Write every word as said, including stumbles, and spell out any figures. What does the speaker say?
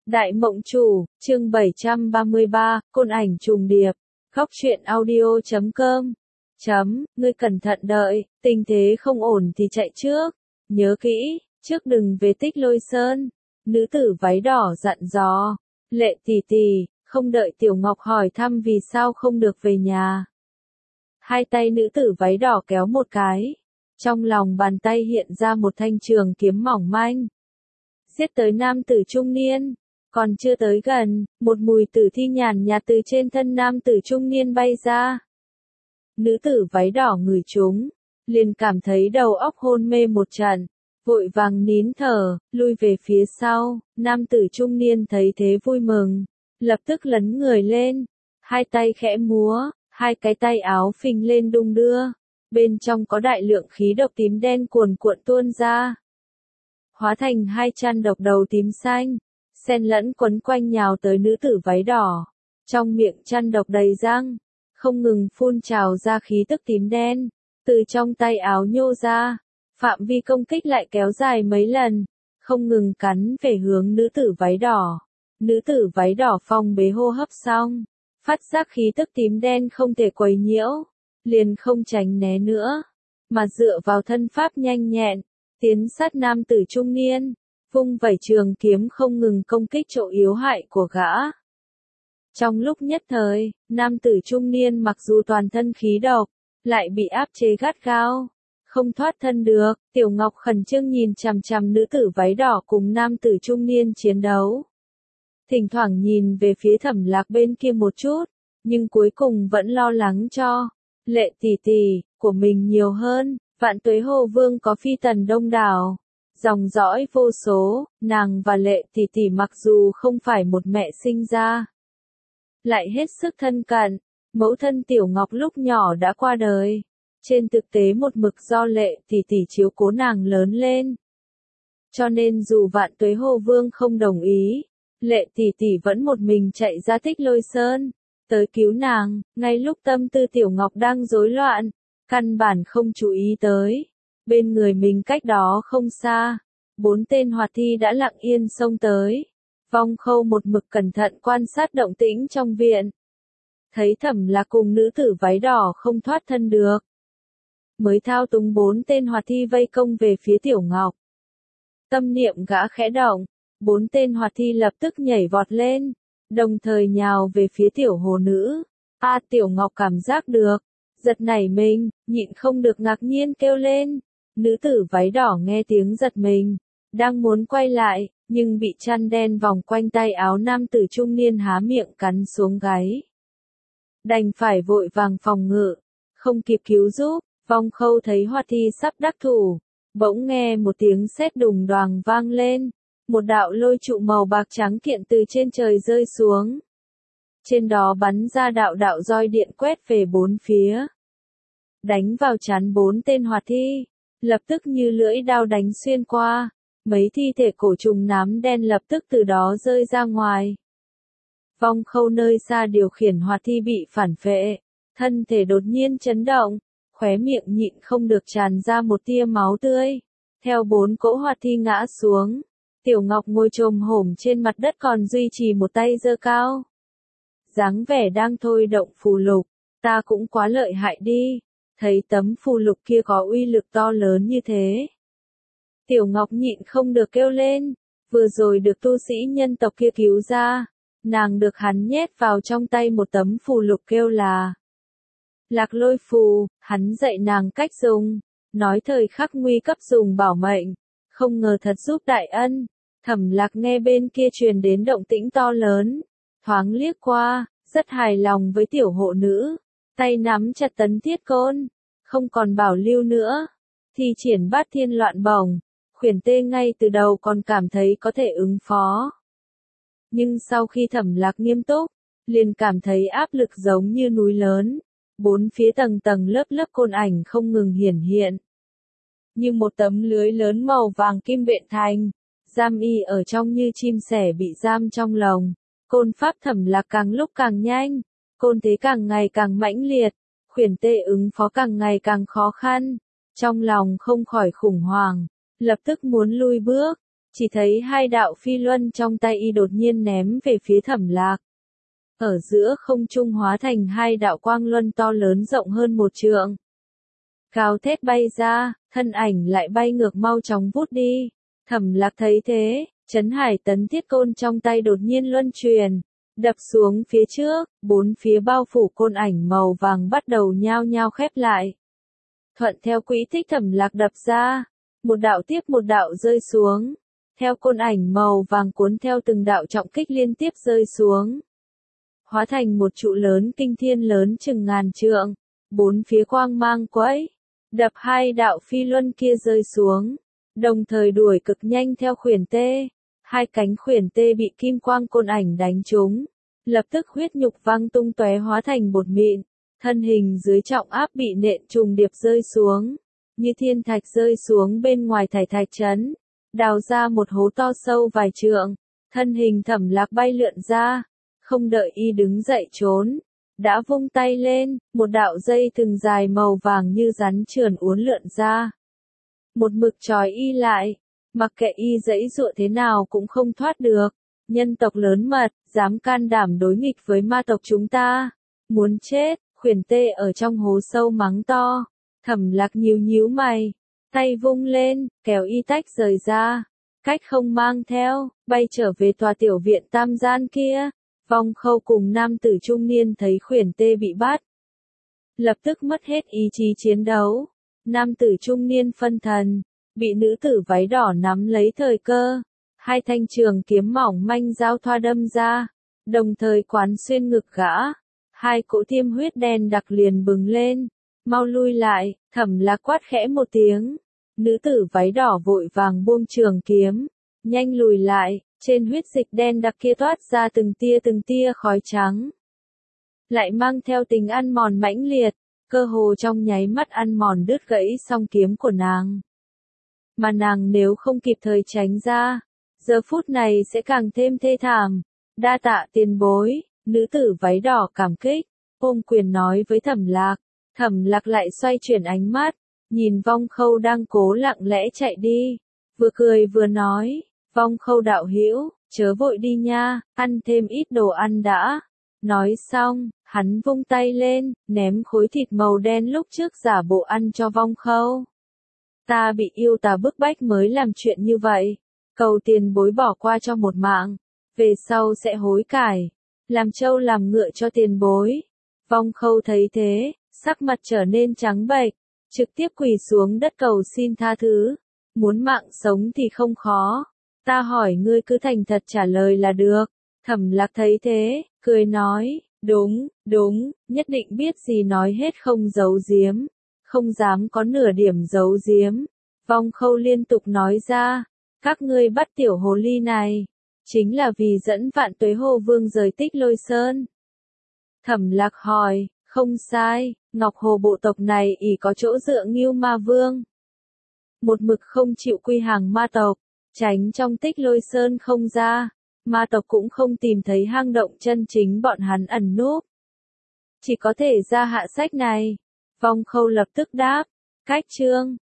Đại Mộng Chủ, chương bảy trăm ba mươi ba, Côn Ảnh Trùng Điệp, Góc truyện audio chấm com. Chấm, ngươi cẩn thận đợi, tình thế không ổn thì chạy trước. Nhớ kỹ, trước đừng về Tích Lôi Sơn. Nữ tử váy đỏ dặn dò. Lệ tỷ tỷ, không đợi Tiểu Ngọc hỏi thăm vì sao không được về nhà. Hai tay nữ tử váy đỏ kéo một cái. Trong lòng bàn tay hiện ra một thanh trường kiếm mỏng manh. Giết tới nam tử trung niên. Còn chưa tới gần, một mùi tử thi nhàn nhạt từ trên thân nam tử trung niên bay ra. Nữ tử váy đỏ ngửi chúng, liền cảm thấy đầu óc hôn mê một trận, vội vàng nín thở, lui về phía sau. Nam tử trung niên thấy thế vui mừng, lập tức lấn người lên, hai tay khẽ múa, hai cái tay áo phình lên đung đưa, bên trong có đại lượng khí độc tím đen cuồn cuộn tuôn ra, hóa thành hai chăn độc đầu tím xanh, xen lẫn quấn quanh nhào tới nữ tử váy đỏ, trong miệng chăn độc đầy răng, không ngừng phun trào ra khí tức tím đen, từ trong tay áo nhô ra, phạm vi công kích lại kéo dài mấy lần, không ngừng cắn về hướng nữ tử váy đỏ. Nữ tử váy đỏ phong bế hô hấp xong, phát giác khí tức tím đen không thể quấy nhiễu, liền không tránh né nữa, mà dựa vào thân pháp nhanh nhẹn, tiến sát nam tử trung niên, vung vẩy trường kiếm không ngừng công kích chỗ yếu hại của gã. Trong lúc nhất thời, nam tử trung niên mặc dù toàn thân khí độc, lại bị áp chế gắt gao, không thoát thân được. Tiểu Ngọc khẩn trương nhìn chằm chằm nữ tử váy đỏ cùng nam tử trung niên chiến đấu. Thỉnh thoảng nhìn về phía Thẩm Lạc bên kia một chút, nhưng cuối cùng vẫn lo lắng cho Lệ tỷ tỷ của mình nhiều hơn. Vạn Tuế Hồ Vương có phi tần đông đảo, dòng dõi vô số, nàng và Lệ tỷ tỷ mặc dù không phải một mẹ sinh ra, lại hết sức thân cận. Mẫu thân Tiểu Ngọc lúc nhỏ đã qua đời, trên thực tế một mực do Lệ tỷ tỷ chiếu cố nàng lớn lên. Cho nên dù Vạn Tuế Hồ Vương không đồng ý, Lệ tỷ tỷ vẫn một mình chạy ra Tích Lôi Sơn, tới cứu nàng, ngay lúc tâm tư Tiểu Ngọc đang rối loạn, căn bản không chú ý tới. Bên người mình cách đó không xa, bốn tên hoạt thi đã lặng yên xông tới. Vong Khâu một mực cẩn thận quan sát động tĩnh trong viện. Thấy Thẩm Lạc cùng nữ tử váy đỏ không thoát thân được, mới thao túng bốn tên hoạt thi vây công về phía Tiểu Ngọc. Tâm niệm gã khẽ động, bốn tên hoạt thi lập tức nhảy vọt lên, đồng thời nhào về phía tiểu hồ nữ. A à, Tiểu Ngọc cảm giác được, giật nảy mình, nhịn không được ngạc nhiên kêu lên. Nữ tử váy đỏ nghe tiếng giật mình, đang muốn quay lại, nhưng bị chăn đen vòng quanh tay áo nam tử trung niên há miệng cắn xuống gáy. Đành phải vội vàng phòng ngự, không kịp cứu giúp. Vong Khâu thấy hoạt thi sắp đắc thủ, bỗng nghe một tiếng sét đùng đoàng vang lên, một đạo lôi trụ màu bạc trắng kiện từ trên trời rơi xuống. Trên đó bắn ra đạo đạo roi điện quét về bốn phía, đánh vào trán bốn tên hoạt thi, lập tức như lưỡi đao đánh xuyên qua, mấy thi thể cổ trùng nám đen lập tức từ đó rơi ra ngoài. Vong Khâu nơi xa điều khiển hoạt thi bị phản phệ, thân thể đột nhiên chấn động, khóe miệng nhịn không được tràn ra một tia máu tươi. Theo bốn cỗ hoạt thi ngã xuống, Tiểu Ngọc ngồi chồm hổm trên mặt đất còn duy trì một tay giơ cao. Dáng vẻ đang thôi động phù lục, ta cũng quá lợi hại đi, thấy tấm phù lục kia có uy lực to lớn như thế. Tiểu Ngọc nhịn không được kêu lên, vừa rồi được tu sĩ nhân tộc kia cứu ra, nàng được hắn nhét vào trong tay một tấm phù lục kêu là Lạc Lôi Phù, hắn dạy nàng cách dùng, nói thời khắc nguy cấp dùng bảo mệnh, không ngờ thật giúp đại ân. Thẩm Lạc nghe bên kia truyền đến động tĩnh to lớn, thoáng liếc qua, rất hài lòng với tiểu hộ nữ, tay nắm chặt tấn thiết côn, không còn bảo lưu nữa, thi triển bát thiên loạn bổng, khuyển tê ngay từ đầu còn cảm thấy có thể ứng phó. Nhưng sau khi Thẩm Lạc nghiêm túc, liền cảm thấy áp lực giống như núi lớn. Bốn phía tầng tầng lớp lớp côn ảnh không ngừng hiển hiện. Như một tấm lưới lớn màu vàng kim bện thành, giam y ở trong như chim sẻ bị giam trong lồng. Côn pháp Thẩm Lạc càng lúc càng nhanh, côn thế càng ngày càng mãnh liệt, khuyển tê ứng phó càng ngày càng khó khăn. Trong lòng không khỏi khủng hoảng, lập tức muốn lui bước, chỉ thấy hai đạo phi luân trong tay y đột nhiên ném về phía Thẩm Lạc. Ở giữa không trung hóa thành hai đạo quang luân to lớn rộng hơn một trượng. Gào thét bay ra, thân ảnh lại bay ngược mau chóng vút đi. Thẩm Lạc thấy thế, Trấn Hải Tấn Thiết Côn trong tay đột nhiên luân truyền, đập xuống phía trước, bốn phía bao phủ côn ảnh màu vàng bắt đầu nhao nhao khép lại. Thuận theo quỹ tích Thẩm Lạc đập ra, một đạo tiếp một đạo rơi xuống, theo côn ảnh màu vàng cuốn theo từng đạo trọng kích liên tiếp rơi xuống. Hóa thành một trụ lớn kinh thiên lớn chừng ngàn trượng, bốn phía quang mang quẫy, đập hai đạo phi luân kia rơi xuống, đồng thời đuổi cực nhanh theo khuyển tê. Hai cánh khuyển tê bị kim quang côn ảnh đánh trúng, lập tức huyết nhục văng tung tóe hóa thành bột mịn, thân hình dưới trọng áp bị nện trùng điệp rơi xuống, như thiên thạch rơi xuống bên ngoài thải thạch trấn, đào ra một hố to sâu vài trượng, thân hình Thẩm Lạc bay lượn ra, không đợi y đứng dậy trốn, đã vung tay lên, một đạo dây thừng dài màu vàng như rắn trườn uốn lượn ra, một mực trói y lại. Mặc kệ y giãy giụa thế nào cũng không thoát được. Nhân tộc lớn mật, dám can đảm đối nghịch với ma tộc chúng ta. Muốn chết, khuyển tê ở trong hố sâu mắng to. Thẩm Lạc nhíu nhíu mày, tay vung lên, kéo y tách rời ra. Cách không mang theo, bay trở về tòa tiểu viện tam gian kia. Vong Khâu cùng nam tử trung niên thấy khuyển tê bị bắt. Lập tức mất hết ý chí chiến đấu. Nam tử trung niên phân thần. Bị nữ tử váy đỏ nắm lấy thời cơ, hai thanh trường kiếm mỏng manh giao thoa đâm ra, đồng thời quán xuyên ngực gã, hai cỗ tiêm huyết đen đặc liền bừng lên, mau lui lại. Thẩm Lạc quát khẽ một tiếng, nữ tử váy đỏ vội vàng buông trường kiếm, nhanh lùi lại, trên huyết dịch đen đặc kia toát ra từng tia từng tia khói trắng, lại mang theo tình ăn mòn mãnh liệt, cơ hồ trong nháy mắt ăn mòn đứt gãy song kiếm của nàng. Mà nàng nếu không kịp thời tránh ra, giờ phút này sẽ càng thêm thê thảm. Đa tạ tiền bối, nữ tử váy đỏ cảm kích, ôm quyền nói với Thẩm Lạc. Thẩm Lạc lại xoay chuyển ánh mắt, nhìn Vong Khâu đang cố lặng lẽ chạy đi, vừa cười vừa nói, Vong Khâu đạo hữu, chớ vội đi nha, ăn thêm ít đồ ăn đã. Nói xong, hắn vung tay lên, ném khối thịt màu đen lúc trước giả bộ ăn cho Vong Khâu. Ta bị yêu tà bức bách mới làm chuyện như vậy, cầu tiền bối bỏ qua cho một mạng, về sau sẽ hối cải, làm trâu làm ngựa cho tiền bối. Vong Khâu thấy thế, sắc mặt trở nên trắng bệch, trực tiếp quỳ xuống đất cầu xin tha thứ, muốn mạng sống thì không khó, ta hỏi ngươi cứ thành thật trả lời là được. Thẩm Lạc thấy thế, cười nói, đúng, đúng, nhất định biết gì nói hết không giấu giếm. Không dám có nửa điểm giấu giếm. Vong Khâu liên tục nói ra, các ngươi bắt tiểu hồ ly này, chính là vì dẫn Vạn Tuế Hồ Vương rời Tích Lôi Sơn. Thẩm Lạc hỏi, không sai, Ngọc Hồ bộ tộc này ỷ có chỗ dựa Ngưu Ma Vương. Một mực không chịu quy hàng ma tộc, tránh trong Tích Lôi Sơn không ra, ma tộc cũng không tìm thấy hang động chân chính bọn hắn ẩn núp. Chỉ có thể ra hạ sách này. Vong Khâu lập tức đáp, cách chương,